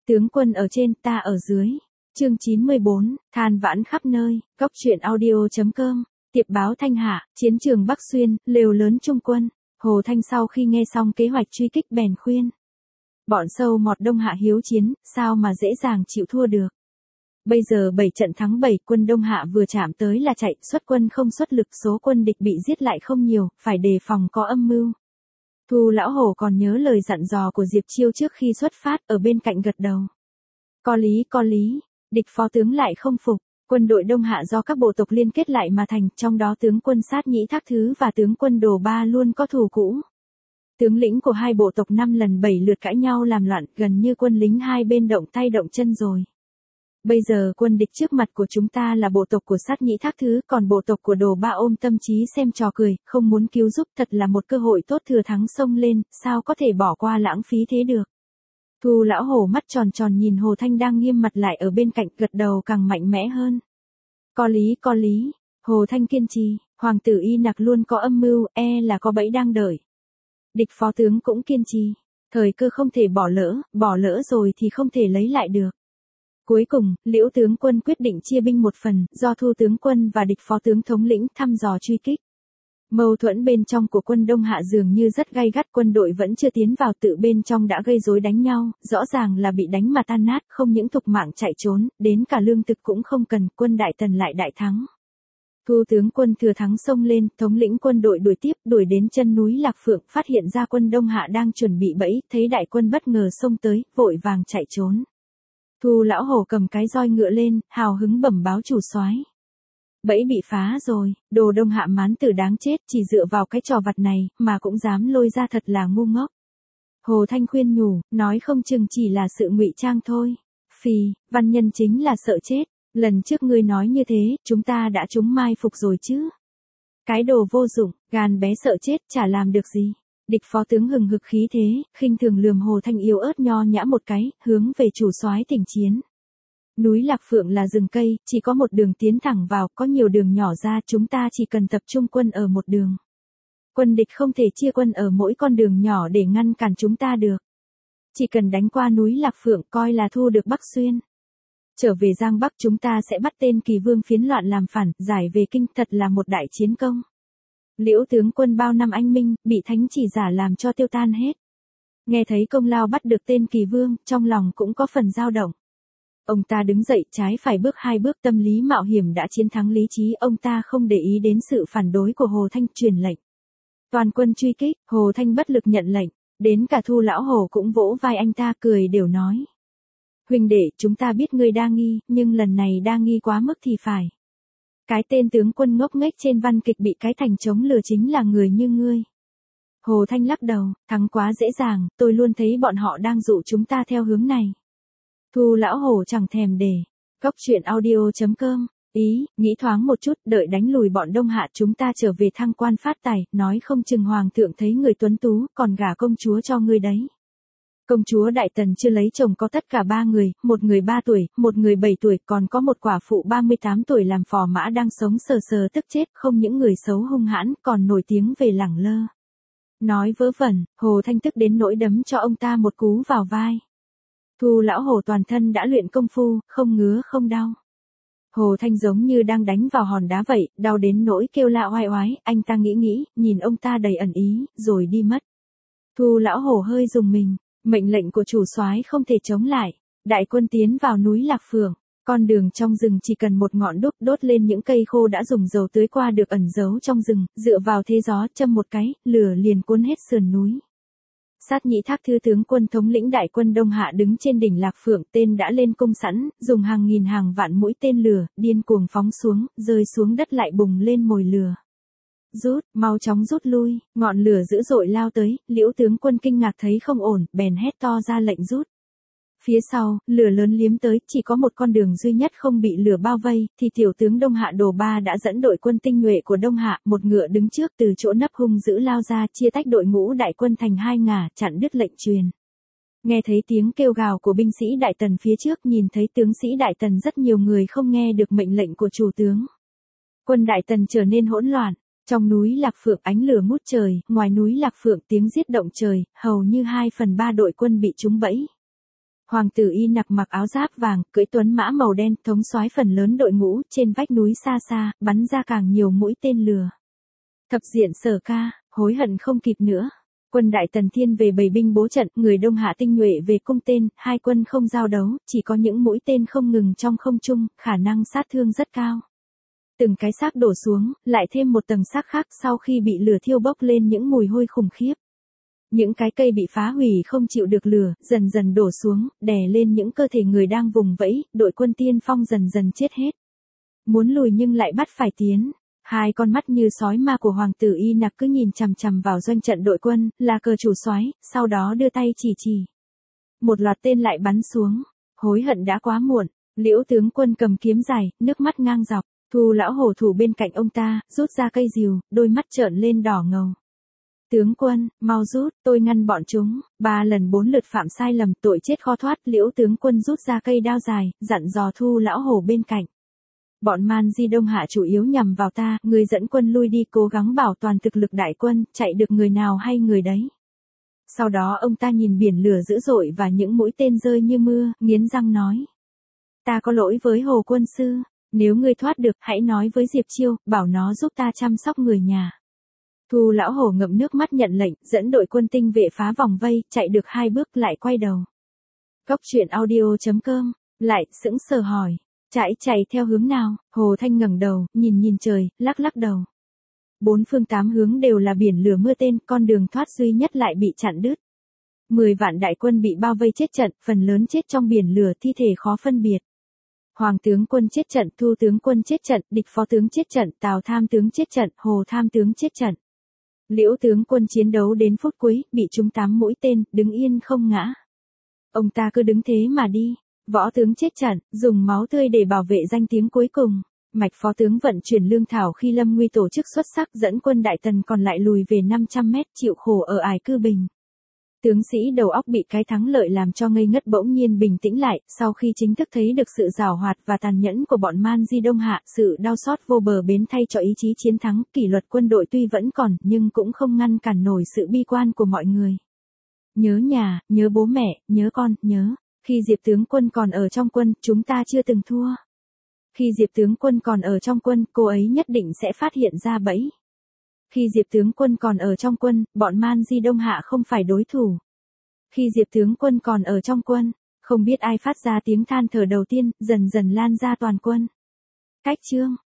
Tướng quân ở trên, ta ở dưới. Chương 94, than vãn khắp nơi, góc truyện audio.com, tiệp báo Thanh Hạ, chiến trường Bắc Xuyên, lều lớn Trung quân. Hồ Thanh sau khi nghe xong kế hoạch truy kích bèn khuyên. Bọn sâu mọt Đông Hạ hiếu chiến, sao mà dễ dàng chịu thua được. Bây giờ 7 trận thắng 7, quân Đông Hạ vừa chạm tới là chạy, xuất quân không xuất lực, số quân địch bị giết lại không nhiều, phải đề phòng có âm mưu. Thu Lão Hổ còn nhớ lời dặn dò của Diệp Chiêu trước khi xuất phát, ở bên cạnh gật đầu. Có lý, địch phó tướng lại không phục. Quân đội Đông Hạ do các bộ tộc liên kết lại mà thành, trong đó tướng quân Sát Nhĩ Thác Thứ và tướng quân Đồ Ba luôn có thù cũ. Tướng lĩnh của hai bộ tộc 5 lần 7 lượt cãi nhau làm loạn, gần như quân lính hai bên động tay động chân rồi. Bây giờ quân địch trước mặt của chúng ta là bộ tộc của Sát Nhĩ Thác Thứ, còn bộ tộc của Đồ Ba ôm tâm trí xem trò cười, không muốn cứu giúp, thật là một cơ hội tốt thừa thắng xông lên, sao có thể bỏ qua lãng phí thế được. Thu Lão Hổ mắt tròn tròn nhìn Hồ Thanh đang nghiêm mặt lại ở bên cạnh, gật đầu càng mạnh mẽ hơn. Có lý, Hồ Thanh kiên trì, hoàng tử Y Nặc luôn có âm mưu, là có bẫy đang đợi. Địch phó tướng cũng kiên trì, thời cơ không thể bỏ lỡ rồi thì không thể lấy lại được. Cuối cùng, Liễu tướng quân quyết định chia binh một phần, do Thu tướng quân và địch phó tướng thống lĩnh thăm dò truy kích. Mâu thuẫn bên trong của quân Đông Hạ dường như rất gay gắt, quân đội vẫn chưa tiến vào, tự bên trong đã gây rối đánh nhau, rõ ràng là bị đánh mà tan nát, không những thục mạng chạy trốn, đến cả lương thực cũng không cần, quân Đại Tần lại đại thắng. Thu tướng quân thừa thắng xông lên, thống lĩnh quân đội đuổi tiếp, đuổi đến chân núi Lạc Phượng, phát hiện ra quân Đông Hạ đang chuẩn bị bẫy, thấy đại quân bất ngờ xông tới, vội vàng chạy trốn. Thu Lão Hổ cầm cái roi ngựa lên, hào hứng bẩm báo chủ soái. Bẫy bị phá rồi, Đồ Đông Hạ mán tử đáng chết, chỉ dựa vào cái trò vặt này, mà cũng dám lôi ra, thật là ngu ngốc. Hồ Thanh khuyên nhủ, nói không chừng chỉ là sự ngụy trang thôi. Phì, văn nhân chính là sợ chết, lần trước ngươi nói như thế, chúng ta đã trúng mai phục rồi chứ. Cái đồ vô dụng, gan bé sợ chết, chả làm được gì. Địch phó tướng hừng hực khí thế, khinh thường lườm Hồ Thanh yếu ớt nho nhã một cái, hướng về chủ soái thỉnh chiến. Núi Lạc Phượng là rừng cây, chỉ có một đường tiến thẳng vào, có nhiều đường nhỏ ra, chúng ta chỉ cần tập trung quân ở một đường. Quân địch không thể chia quân ở mỗi con đường nhỏ để ngăn cản chúng ta được. Chỉ cần đánh qua núi Lạc Phượng, coi là thu được Bắc Xuyên. Trở về Giang Bắc, chúng ta sẽ bắt tên Kỳ Vương phiến loạn làm phản, giải về kinh, thật là một đại chiến công. Liễu tướng quân bao năm anh minh, bị thánh chỉ giả làm cho tiêu tan hết. Nghe thấy công lao bắt được tên Kỳ Vương, trong lòng cũng có phần dao động. Ông ta đứng dậy, trái phải bước 2 bước, tâm lý mạo hiểm đã chiến thắng lý trí, ông ta không để ý đến sự phản đối của Hồ Thanh, truyền lệnh. Toàn quân truy kích, Hồ Thanh bất lực nhận lệnh, đến cả Thu Lão Hổ cũng vỗ vai anh ta, cười đều nói. Huynh đệ, chúng ta biết ngươi đa nghi, nhưng lần này đa nghi quá mức thì phải. Cái tên tướng quân ngốc nghếch trên văn kịch bị cái thành chống lừa chính là người như ngươi. Hồ Thanh lắc đầu, thắng quá dễ dàng, tôi luôn thấy bọn họ đang dụ chúng ta theo hướng này. Thu Lão Hổ chẳng thèm để. Góc truyện audio.com, nghĩ thoáng một chút, đợi đánh lùi bọn Đông Hạ chúng ta trở về thăng quan phát tài, nói không chừng hoàng thượng thấy người tuấn tú, còn gả công chúa cho ngươi đấy. Công chúa Đại Tần chưa lấy chồng có tất cả 3 người, một người 3 tuổi, một người 7 tuổi, còn có một quả phụ 38 tuổi làm phò mã đang sống sờ sờ tức chết, không những người xấu hung hãn, còn nổi tiếng về lẳng lơ. Nói vớ vẩn, Hồ Thanh tức đến nỗi đấm cho ông ta một cú vào vai. Thu Lão Hổ toàn thân đã luyện công phu, không ngứa không đau. Hồ Thanh giống như đang đánh vào hòn đá vậy, đau đến nỗi kêu la oai oái, anh ta nghĩ, nhìn ông ta đầy ẩn ý, rồi đi mất. Thu Lão Hổ hơi rùng mình, mệnh lệnh của chủ soái không thể chống lại, đại quân tiến vào núi Lạc Phượng, con đường trong rừng chỉ cần một ngọn đuốc đốt lên những cây khô đã dùng dầu tưới qua được ẩn giấu trong rừng, dựa vào thế gió châm một cái, lửa liền cuốn hết sườn núi. Sát Nhĩ Thác Thứ tướng quân thống lĩnh đại quân Đông Hạ đứng trên đỉnh Lạc Phượng, tên đã lên cung sẵn, dùng hàng nghìn hàng vạn mũi tên lửa, điên cuồng phóng xuống, rơi xuống đất lại bùng lên mồi lửa. Mau chóng rút lui, ngọn lửa dữ dội lao tới, Liễu tướng quân kinh ngạc thấy không ổn, bèn hét to ra lệnh rút. Phía sau, lửa lớn liếm tới, chỉ có một con đường duy nhất không bị lửa bao vây, thì tiểu tướng Đông Hạ Đồ Ba đã dẫn đội quân tinh nhuệ của Đông Hạ, một ngựa đứng trước từ chỗ nấp hung dữ lao ra, chia tách đội ngũ đại quân thành 2 ngả, chặn đứt lệnh truyền. Nghe thấy tiếng kêu gào của binh sĩ Đại Tần phía trước, nhìn thấy tướng sĩ Đại Tần rất nhiều người không nghe được mệnh lệnh của chủ tướng. Quân Đại Tần trở nên hỗn loạn. Trong núi Lạc Phượng ánh lửa ngút trời, ngoài núi Lạc Phượng tiếng giết động trời, hầu như 2/3 đội quân bị trúng bẫy. Hoàng tử Y Nặc mặc áo giáp vàng, cưỡi tuấn mã màu đen, thống soái phần lớn đội ngũ, trên vách núi xa xa, bắn ra càng nhiều mũi tên lửa. Thập diện Sở Ca, hối hận không kịp nữa. Quân Đại Tần thiên về bày binh bố trận, người Đông Hạ tinh nhuệ về cung tên, hai quân không giao đấu, chỉ có những mũi tên không ngừng trong không trung, khả năng sát thương rất cao. Từng cái xác đổ xuống, lại thêm một tầng xác khác sau khi bị lửa thiêu bốc lên những mùi hôi khủng khiếp. Những cái cây bị phá hủy không chịu được lửa, dần dần đổ xuống, đè lên những cơ thể người đang vùng vẫy, đội quân tiên phong dần dần chết hết. Muốn lùi nhưng lại bắt phải tiến. Hai con mắt như sói ma của hoàng tử Y Nặc cứ nhìn chằm chằm vào doanh trận đội quân, là cờ chủ soái, sau đó đưa tay chỉ. Một loạt tên lại bắn xuống. Hối hận đã quá muộn. Liễu tướng quân cầm kiếm dài, nước mắt ngang dọc. Thu lão hổ thủ bên cạnh ông ta, rút ra cây rìu, đôi mắt trợn lên đỏ ngầu. Tướng quân, mau rút, tôi ngăn bọn chúng, 3 lần 4 lượt phạm sai lầm, tội chết khó thoát. Liễu tướng quân rút ra cây đao dài, dặn dò Thu lão hổ bên cạnh. Bọn Man Di Đông Hạ chủ yếu nhằm vào ta, người dẫn quân lui đi, cố gắng bảo toàn thực lực đại quân, chạy được người nào hay người đấy. Sau đó ông ta nhìn biển lửa dữ dội và những mũi tên rơi như mưa, nghiến răng nói. Ta có lỗi với Hồ quân sư, nếu ngươi thoát được, hãy nói với Diệp Chiêu, bảo nó giúp ta chăm sóc người nhà. Thu lão hổ ngậm nước mắt nhận lệnh, dẫn đội quân tinh vệ phá vòng vây, chạy được 2 bước lại quay đầu. Góc truyện audio.com, lại sững sờ hỏi. Chạy theo hướng nào? Hồ Thanh ngẩng đầu, nhìn trời, lắc đầu. 4 phương 8 hướng đều là biển lửa mưa tên, con đường thoát duy nhất lại bị chặn đứt. 10 vạn đại quân bị bao vây chết trận, phần lớn chết trong biển lửa, thi thể khó phân biệt. Hoàng tướng quân chết trận, Thu tướng quân chết trận, địch phó tướng chết trận, Tào tham tướng chết trận, Hồ tham tướng chết trận. Liễu tướng quân chiến đấu đến phút cuối, bị trúng 8 mũi tên, đứng yên không ngã. Ông ta cứ đứng thế mà đi. Võ tướng chết trận, dùng máu tươi để bảo vệ danh tiếng cuối cùng. Mạch phó tướng vận chuyển lương thảo khi lâm nguy tổ chức xuất sắc, dẫn quân Đại Tần còn lại lùi về 500 mét, chịu khổ ở Ải Cư Bình. Tướng sĩ đầu óc bị cái thắng lợi làm cho ngây ngất bỗng nhiên bình tĩnh lại, sau khi chính thức thấy được sự giảo hoạt và tàn nhẫn của bọn Man Di Đông Hạ, sự đau xót vô bờ bến thay cho ý chí chiến thắng, kỷ luật quân đội tuy vẫn còn, nhưng cũng không ngăn cản nổi sự bi quan của mọi người. Nhớ nhà, nhớ bố mẹ, nhớ con, nhớ. Khi Diệp tướng quân còn ở trong quân, chúng ta chưa từng thua. Khi Diệp tướng quân còn ở trong quân, cô ấy nhất định sẽ phát hiện ra bẫy. Khi Diệp tướng quân còn ở trong quân, bọn Man Di Đông Hạ không phải đối thủ. Khi Diệp tướng quân còn ở trong quân, không biết ai phát ra tiếng than thở đầu tiên, dần dần lan ra toàn quân. Cách chương